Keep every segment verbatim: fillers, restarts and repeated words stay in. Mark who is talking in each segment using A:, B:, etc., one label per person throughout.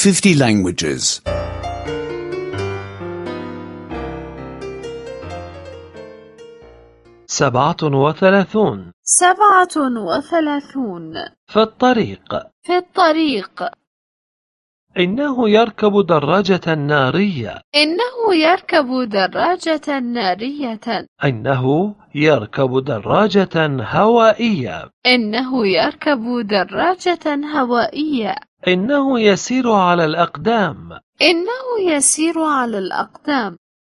A: fifty languages.
B: سبعة وثلاثون.
C: سبعة وثلاثون.
B: في الطريق.
C: في الطريق.
B: إنه يركب دراجة نارية.
C: إنه يركب دراجة نارية.
B: إنه يركب دراجة هوائية.
C: إنه يركب دراجة هوائية.
B: إنه يسير على الأقدام.
C: إنه يسير على الأقدام.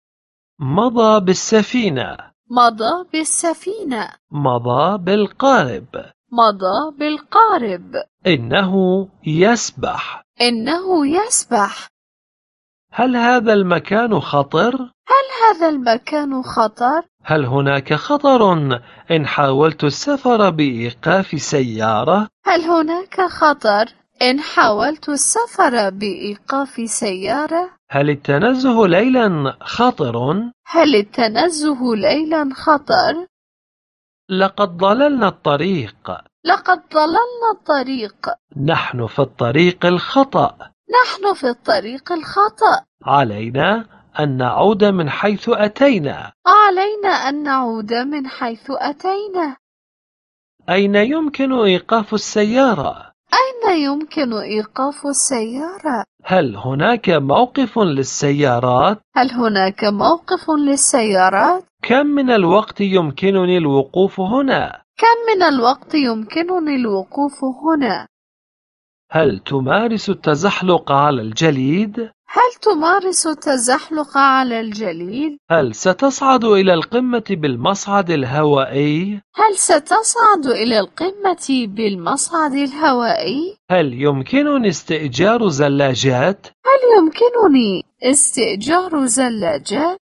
B: مضى بالسفينة.
C: مضى بالسفينة.
B: مضى بالقارب.
C: مضى بالقارب.
B: إنه يسبح.
C: إنه يسبح.
B: هل هذا المكان خطر؟
C: هل هذا المكان خطر؟
B: هل هناك خطر إن حاولت السفر بإيقاف سيارة؟
C: هل هناك خطر إن حاولت السفر بإيقاف سيارة؟
B: هل التنزه ليلا خطر؟
C: هل التنزه ليلا خطر؟
B: لقد ضللنا الطريق.
C: لقد ضللنا الطريق.
B: نحن في الطريق الخطأ.
C: نحن في الطريق الخطأ.
B: علينا أن نعود من حيث أتينا.
C: علينا أن نعود من حيث أتينا.
B: أين يمكن إيقاف السيارة؟
C: أين يمكن إيقاف السيارة؟
B: هل هناك موقف للسيارات؟
C: هل هناك موقف للسيارات؟
B: كم من الوقت يمكنني الوقوف هنا؟
C: كم من الوقت يمكنني الوقوف هنا؟
B: هل تمارس التزحلق على الجليد؟
C: هل تمارس التزحلق على الجليد؟
B: هل ستصعد إلى القمة بالمصعد الهوائي؟
C: هل ستصعد إلى القمة بالمصعد الهوائي؟
B: هل يمكنني استئجار زلاجات؟
C: هل يمكنني استئجار زلاجات؟